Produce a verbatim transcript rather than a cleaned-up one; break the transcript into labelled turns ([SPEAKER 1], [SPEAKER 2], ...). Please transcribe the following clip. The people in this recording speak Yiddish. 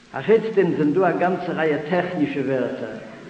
[SPEAKER 1] Achitztim sind du eine ganze Reihe technische Wörter.